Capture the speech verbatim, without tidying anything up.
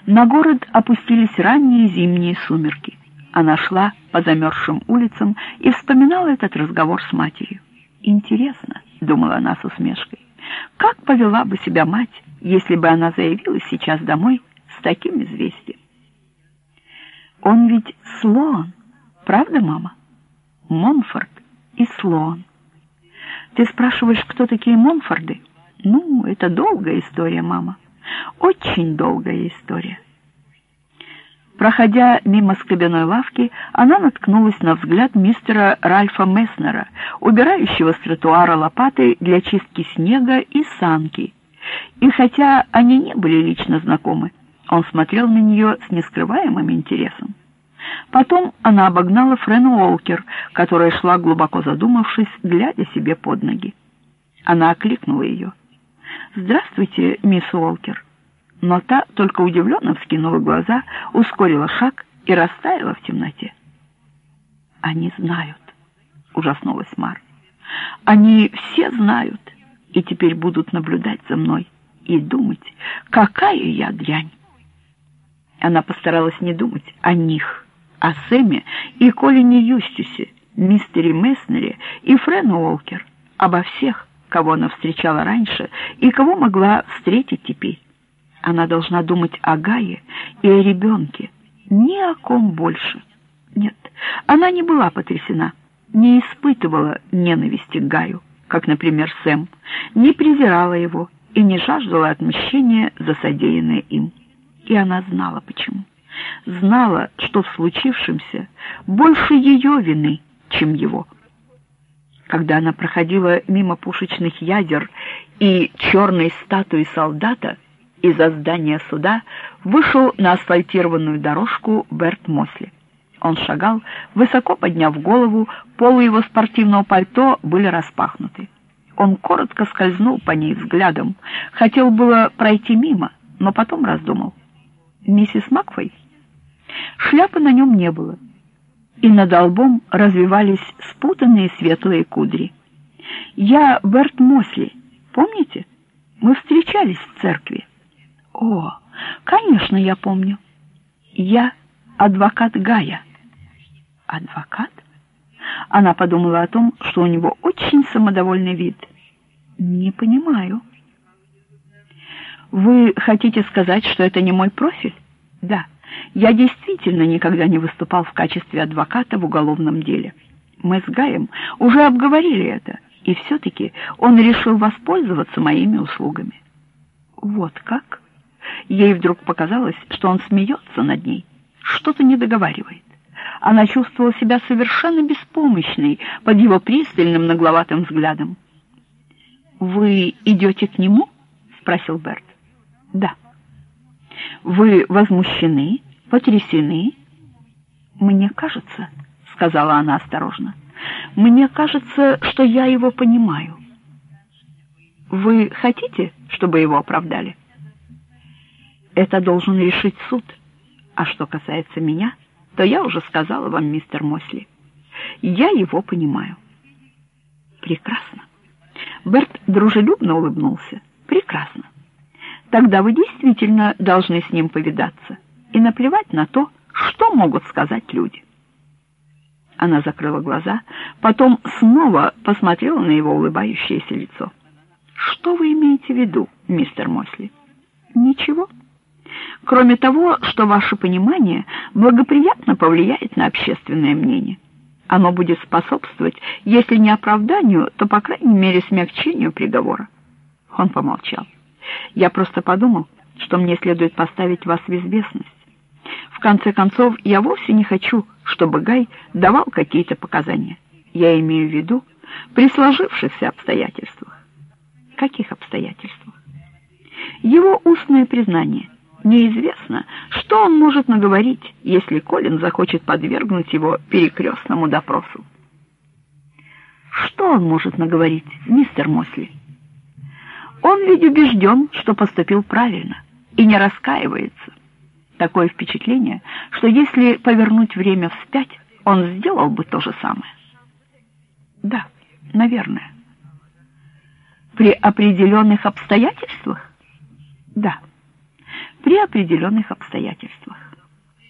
На город опустились ранние зимние сумерки. Она шла по замерзшим улицам и вспоминала этот разговор с матерью. «Интересно», — думала она с усмешкой, — «как повела бы себя мать, если бы она заявилась сейчас домой с таким известием?» «Он ведь Слоан, правда, мама? Монфорд и Слоан. Ты спрашиваешь, кто такие Монфорды? Ну, это долгая история, мама. Очень долгая история». Проходя мимо скобяной лавки, она наткнулась на взгляд мистера Ральфа Месснера, убирающего с тротуара лопатой для чистки снега и санки. И хотя они не были лично знакомы, он смотрел на нее с нескрываемым интересом. Потом она обогнала Френу Уолкер, которая шла, глубоко задумавшись, глядя себе под ноги. Она окликнула ее. «Здравствуйте, мисс Уолкер». Но та только удивленно вскинула глаза, ускорила шаг и растаяла в темноте. «Они знают», — ужаснулась Мар. «Они все знают и теперь будут наблюдать за мной и думать, какая я дрянь». Она постаралась не думать о них, о Сэме и Колине Юстисе, мистере Месснере и Френу Уолкер, обо всех, кого она встречала раньше и кого могла встретить теперь. Она должна думать о Гае и о ребенке, ни о ком больше. Нет, она не была потрясена, не испытывала ненависти к Гаю, как, например, Сэм, не презирала его и не жаждала отмщения за содеянное им. И она знала, почему. Знала, что в случившемся больше ее вины, чем его. Когда она проходила мимо пушечных ядер и черной статуи солдата, из-за здания суда вышел на асфальтированную дорожку Берт Мосли. Он шагал, высоко подняв голову, полы его спортивного пальто были распахнуты. Он коротко скользнул по ней взглядом, хотел было пройти мимо, но потом раздумал. «Миссис Макфей?» Шляпы на нем не было, и над лбом развивались спутанные светлые кудри. «Я Берт Мосли, помните? Мы встречались в церкви». «О, конечно, я помню. Я адвокат Гая». «Адвокат?» Она подумала о том, что у него очень самодовольный вид. «Не понимаю». «Вы хотите сказать, что это не мой профиль?» «Да, я действительно никогда не выступал в качестве адвоката в уголовном деле. Мы с Гаем уже обговорили это, и все-таки он решил воспользоваться моими услугами». «Вот как?» Ей вдруг показалось, что он смеется над ней, что-то не договаривает. Она чувствовала себя совершенно беспомощной под его пристальным нагловатым взглядом. «Вы идете к нему?» — спросил Берт. «Да». «Вы возмущены, потрясены?» «Мне кажется, — сказала она осторожно, — мне кажется, что я его понимаю». «Вы хотите, чтобы его оправдали?» «Это должен решить суд. А что касается меня, то я уже сказала вам, мистер Мосли. Я его понимаю». «Прекрасно». Берт дружелюбно улыбнулся. «Прекрасно. Тогда вы действительно должны с ним повидаться и наплевать на то, что могут сказать люди». Она закрыла глаза, потом снова посмотрела на его улыбающееся лицо. «Что вы имеете в виду, мистер Мосли?» «Ничего. Кроме того, что ваше понимание благоприятно повлияет на общественное мнение. Оно будет способствовать, если не оправданию, то, по крайней мере, смягчению приговора». Он помолчал. «Я просто подумал, что мне следует поставить вас в известность. В конце концов, я вовсе не хочу, чтобы Гай давал какие-то показания. Я имею в виду при сложившихся обстоятельствах». «Каких обстоятельствах?» «Его устное признание. Неизвестно, что он может наговорить, если Колин захочет подвергнуть его перекрестному допросу». «Что он может наговорить, мистер Мосли?» «Он ведь убежден, что поступил правильно, и не раскаивается. Такое впечатление, что если повернуть время вспять, он сделал бы то же самое». «Да, наверное». «При определенных обстоятельствах?» «Да». при определенных обстоятельствах.